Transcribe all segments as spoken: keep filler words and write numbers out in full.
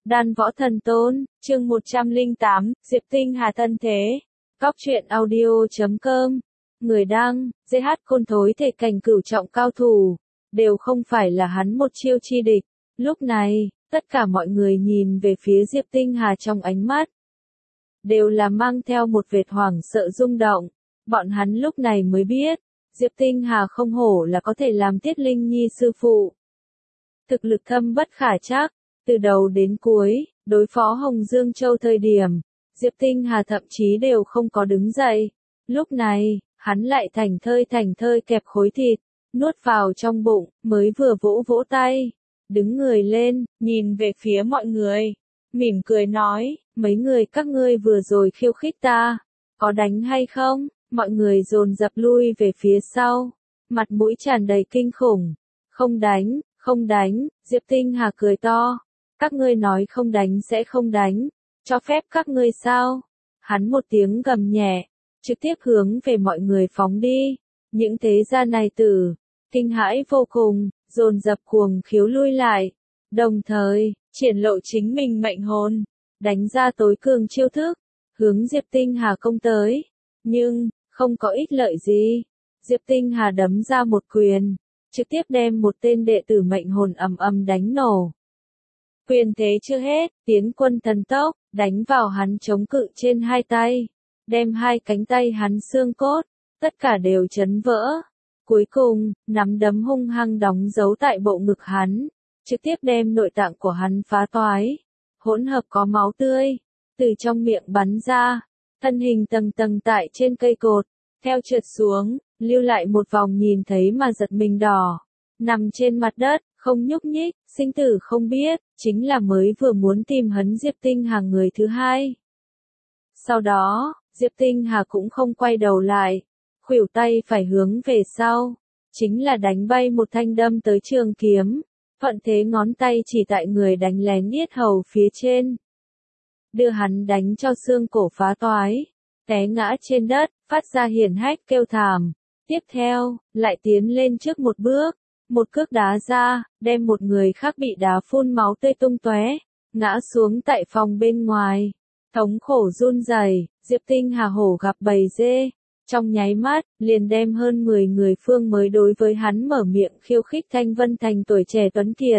Đan Võ Thần Tôn, chương một trăm lẻ tám, Diệp Tinh Hà thân thế. Cóc truyện audio chấm com. Người đăng, giê hát Côn thối thể cảnh cửu trọng cao thủ, đều không phải là hắn một chiêu chi địch. Lúc này, tất cả mọi người nhìn về phía Diệp Tinh Hà trong ánh mắt, đều là mang theo một vệt hoảng sợ rung động. Bọn hắn lúc này mới biết, Diệp Tinh Hà không hổ là có thể làm Tiết Linh Nhi sư phụ. Thực lực thâm bất khả trắc, từ đầu đến cuối, đối phó Hồng Dương Châu thời điểm, Diệp Tinh Hà thậm chí đều không có đứng dậy. Lúc này, hắn lại thành thơi thành thơi kẹp khối thịt, nuốt vào trong bụng, mới vừa vỗ vỗ tay, đứng người lên, nhìn về phía mọi người, mỉm cười nói, mấy người các ngươi vừa rồi khiêu khích ta, có đánh hay không? Mọi người dồn dập lui về phía sau, mặt mũi tràn đầy kinh khủng. Không đánh, không đánh, Diệp Tinh Hà cười to. Các ngươi nói không đánh sẽ không đánh, cho phép các ngươi sao? Hắn một tiếng gầm nhẹ, trực tiếp hướng về mọi người phóng đi. Những thế gia này tử, kinh hãi vô cùng, dồn dập cuồng khiếu lui lại. Đồng thời, triển lộ chính mình mệnh hồn, đánh ra tối cường chiêu thức, hướng Diệp Tinh Hà công tới. Nhưng, không có ích lợi gì. Diệp Tinh Hà đấm ra một quyền, trực tiếp đem một tên đệ tử mệnh hồn ầm ầm đánh nổ. Quyền thế chưa hết, tiến quân thần tốc, đánh vào hắn chống cự trên hai tay, đem hai cánh tay hắn xương cốt, tất cả đều chấn vỡ. Cuối cùng, nắm đấm hung hăng đóng dấu tại bộ ngực hắn, trực tiếp đem nội tạng của hắn phá toái, hỗn hợp có máu tươi, từ trong miệng bắn ra, thân hình tầng tầng tại trên cây cột, theo trượt xuống, lưu lại một vòng nhìn thấy mà giật mình đỏ, nằm trên mặt đất, không nhúc nhích, sinh tử không biết, chính là mới vừa muốn tìm hấn Diệp Tinh Hà người thứ hai. Sau đó, Diệp Tinh Hà cũng không quay đầu lại, khuỷu tay phải hướng về sau, chính là đánh bay một thanh đâm tới trường kiếm, thuận thế ngón tay chỉ tại người đánh lén yết hầu phía trên, đưa hắn đánh cho xương cổ phá toái, té ngã trên đất, phát ra hiển hách kêu thảm. Tiếp theo, lại tiến lên trước một bước, một cước đá ra, đem một người khác bị đá phun máu tươi tung tóe, ngã xuống tại phòng bên ngoài. Thống khổ run rẩy, Diệp Tinh Hà hổ gặp bầy dê, trong nháy mắt, liền đem hơn mười người phương mới đối với hắn mở miệng khiêu khích Thanh Vân Thành tuổi trẻ tuấn kiệt.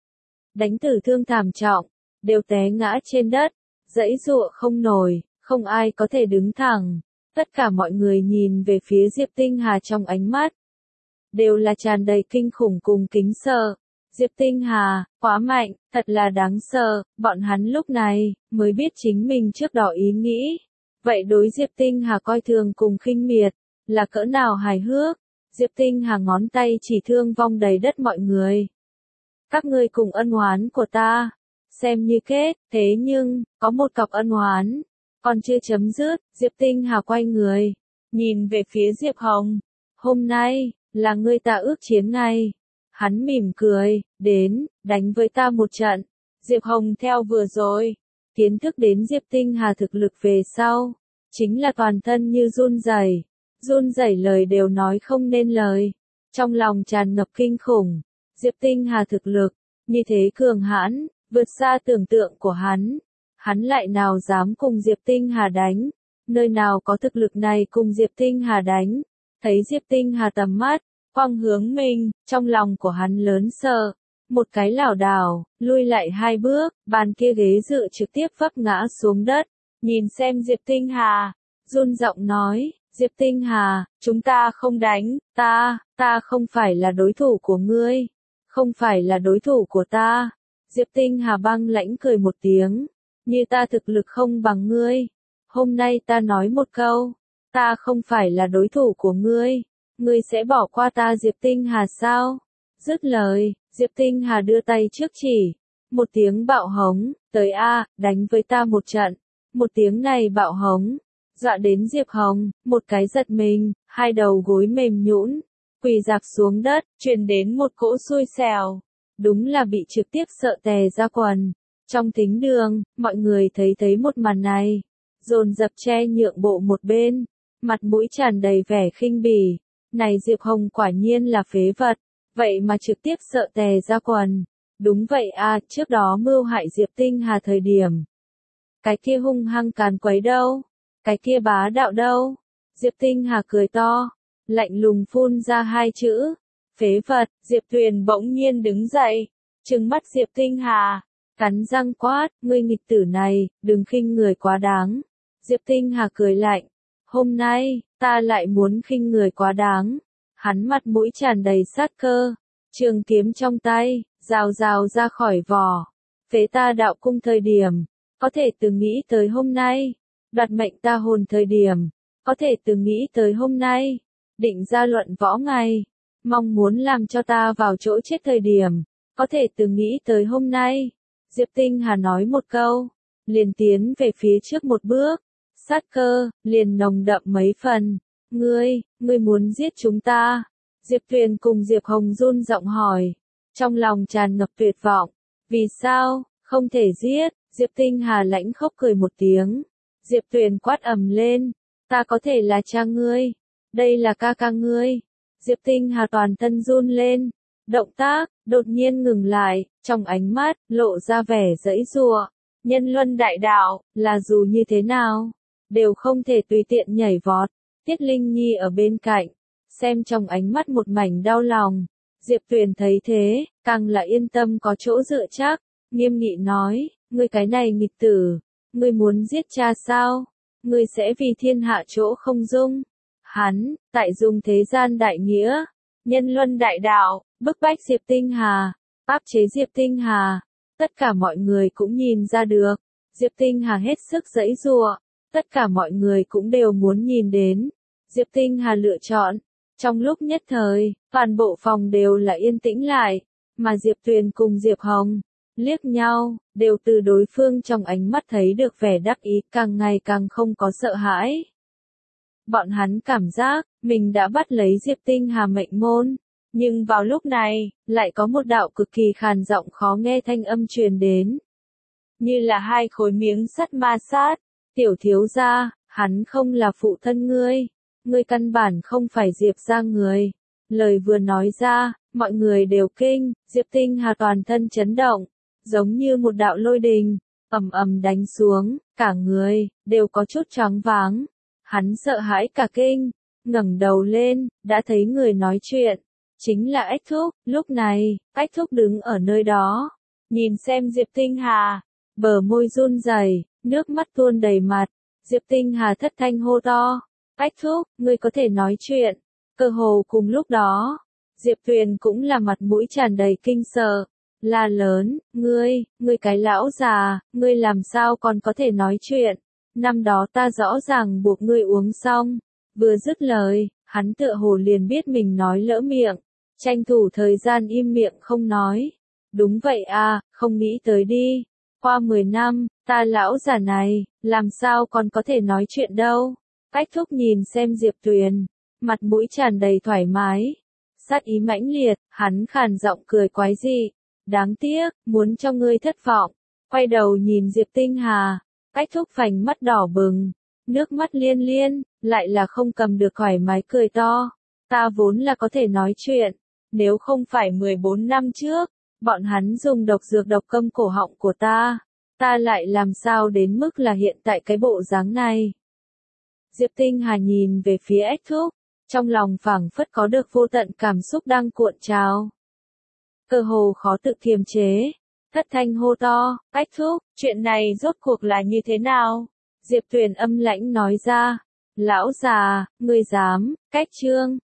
Đánh tử thương thảm trọng, đều té ngã trên đất, giãy giụa không nổi, không ai có thể đứng thẳng. Tất cả mọi người nhìn về phía Diệp Tinh Hà trong ánh mắt, đều là tràn đầy kinh khủng cùng kính sợ. Diệp Tinh Hà, quá mạnh, thật là đáng sợ, bọn hắn lúc này, mới biết chính mình trước đó ý nghĩ. Vậy đối Diệp Tinh Hà coi thường cùng khinh miệt, là cỡ nào hài hước. Diệp Tinh Hà ngón tay chỉ thương vong đầy đất mọi người. Các ngươi cùng ân oán của ta, xem như kết, thế nhưng, có một cọc ân oán, còn chưa chấm dứt. Diệp Tinh Hà quay người, nhìn về phía Diệp Hồng. Hôm nay, là ngươi ta ước chiến ngày. Hắn mỉm cười, đến, đánh với ta một trận. Diệp Hồng theo vừa rồi, kiến thức đến Diệp Tinh Hà thực lực về sau, chính là toàn thân như run rẩy, run rẩy lời đều nói không nên lời. Trong lòng tràn ngập kinh khủng, Diệp Tinh Hà thực lực, như thế cường hãn, vượt xa tưởng tượng của hắn. Hắn lại nào dám cùng Diệp Tinh Hà đánh, nơi nào có thực lực này cùng Diệp Tinh Hà đánh. Thấy Diệp Tinh Hà tầm mắt, quang hướng mình, trong lòng của hắn lớn sợ, một cái lảo đảo, lui lại hai bước, bàn kia ghế dự trực tiếp vấp ngã xuống đất, nhìn xem Diệp Tinh Hà, run giọng nói, Diệp Tinh Hà, chúng ta không đánh, ta, ta không phải là đối thủ của ngươi, không phải là đối thủ của ta. Diệp Tinh Hà băng lãnh cười một tiếng, như ta thực lực không bằng ngươi, hôm nay ta nói một câu, ta không phải là đối thủ của ngươi, ngươi sẽ bỏ qua ta Diệp Tinh Hà sao? Dứt lời, Diệp Tinh Hà đưa tay trước chỉ, một tiếng bạo hống, tới a, đánh với ta một trận. Một tiếng này bạo hống, dọa đến Diệp Hồng, một cái giật mình, hai đầu gối mềm nhũn, quỳ dạp xuống đất, truyền đến một cỗ xui xẻo, đúng là bị trực tiếp sợ tè ra quần. Trong thính đường, mọi người thấy thấy một màn này, dồn dập che nhượng bộ một bên, mặt mũi tràn đầy vẻ khinh bỉ. Này Diệp Hồng quả nhiên là phế vật, vậy mà trực tiếp sợ tè ra quần. Đúng vậy à, trước đó mưu hại Diệp Tinh Hà thời điểm. Cái kia hung hăng càn quấy đâu? Cái kia bá đạo đâu? Diệp Tinh Hà cười to, lạnh lùng phun ra hai chữ. Phế vật. Diệp Tuyền bỗng nhiên đứng dậy, trừng mắt Diệp Tinh Hà, cắn răng quát, ngươi nghịch tử này, đừng khinh người quá đáng. Diệp Tinh Hà cười lạnh, hôm nay, ta lại muốn khinh người quá đáng. Hắn mặt mũi tràn đầy sát cơ, trường kiếm trong tay, rào rào ra khỏi vỏ. Phế ta đạo cung thời điểm, có thể từng nghĩ tới hôm nay. Đoạt mệnh ta hồn thời điểm, có thể từng nghĩ tới hôm nay. Định ra luận võ ngày, mong muốn làm cho ta vào chỗ chết thời điểm, có thể từng nghĩ tới hôm nay. Diệp Tinh Hà nói một câu, liền tiến về phía trước một bước, sát cơ, liền nồng đậm mấy phần. Ngươi, ngươi muốn giết chúng ta? Diệp Tuyền cùng Diệp Hồng run giọng hỏi, trong lòng tràn ngập tuyệt vọng. Vì sao, không thể giết? Diệp Tinh Hà lãnh khốc cười một tiếng. Diệp Tuyền quát ầm lên, ta có thể là cha ngươi, đây là ca ca ngươi. Diệp Tinh Hà toàn thân run lên, động tác, đột nhiên ngừng lại, trong ánh mắt, lộ ra vẻ giãy giụa. Nhân luân đại đạo, là dù như thế nào, đều không thể tùy tiện nhảy vọt. Tiết Linh Nhi ở bên cạnh, xem trong ánh mắt một mảnh đau lòng. Diệp Tuyền thấy thế, càng là yên tâm có chỗ dựa chắc, nghiêm nghị nói, ngươi cái này nghịch tử, ngươi muốn giết cha sao? Ngươi sẽ vì thiên hạ chỗ không dung. Hắn, tại dùng thế gian đại nghĩa, nhân luân đại đạo, bức bách Diệp Tinh Hà, áp chế Diệp Tinh Hà. Tất cả mọi người cũng nhìn ra được, Diệp Tinh Hà hết sức giãy giụa, tất cả mọi người cũng đều muốn nhìn đến. Diệp Tinh Hà lựa chọn, trong lúc nhất thời, toàn bộ phòng đều là yên tĩnh lại, mà Diệp Tuyền cùng Diệp Hồng, liếc nhau, đều từ đối phương trong ánh mắt thấy được vẻ đắc ý, càng ngày càng không có sợ hãi. Bọn hắn cảm giác, mình đã bắt lấy Diệp Tinh Hà mệnh môn, nhưng vào lúc này, lại có một đạo cực kỳ khàn giọng khó nghe thanh âm truyền đến. Như là hai khối miếng sắt ma sát, tiểu thiếu gia, hắn không là phụ thân ngươi, ngươi căn bản không phải Diệp gia người. Lời vừa nói ra, mọi người đều kinh, Diệp Tinh Hà toàn thân chấn động, giống như một đạo lôi đình, ầm ầm đánh xuống, cả người, đều có chút choáng váng. Hắn sợ hãi cả kinh, ngẩng đầu lên, đã thấy người nói chuyện, chính là Ách Thúc. Lúc này, Ách Thúc đứng ở nơi đó, nhìn xem Diệp Tinh Hà, bờ môi run rẩy, nước mắt tuôn đầy mặt. Diệp Tinh Hà thất thanh hô to, Ách Thúc, ngươi có thể nói chuyện. Cơ hồ cùng lúc đó, Diệp Tuyền cũng là mặt mũi tràn đầy kinh sợ, la lớn, ngươi, ngươi cái lão già, ngươi làm sao còn có thể nói chuyện? Năm đó ta rõ ràng buộc ngươi uống xong. Vừa dứt lời, hắn tựa hồ liền biết mình nói lỡ miệng, tranh thủ thời gian im miệng không nói. Đúng vậy à, không nghĩ tới đi. Qua mười năm, ta lão già này, làm sao còn có thể nói chuyện đâu. Ách Thúc nhìn xem Diệp Tuyền, mặt mũi tràn đầy thoải mái, sát ý mãnh liệt, hắn khàn giọng cười quái dị. Đáng tiếc, muốn cho ngươi thất vọng. Quay đầu nhìn Diệp Tinh Hà, Ách Thúc phành mắt đỏ bừng, nước mắt liên liên, lại là không cầm được thoải mái cười to. Ta vốn là có thể nói chuyện, nếu không phải mười bốn năm trước, bọn hắn dùng độc dược độc câm cổ họng của ta, ta lại làm sao đến mức là hiện tại cái bộ dáng này. Diệp Tinh Hà nhìn về phía Ách Thúc, trong lòng phảng phất có được vô tận cảm xúc đang cuộn trào. Cơ hồ khó tự kiềm chế, thất thanh hô to, Ách Thúc, chuyện này rốt cuộc là như thế nào? Diệp Tuyền âm lãnh nói ra, lão già, ngươi dám, cách trương,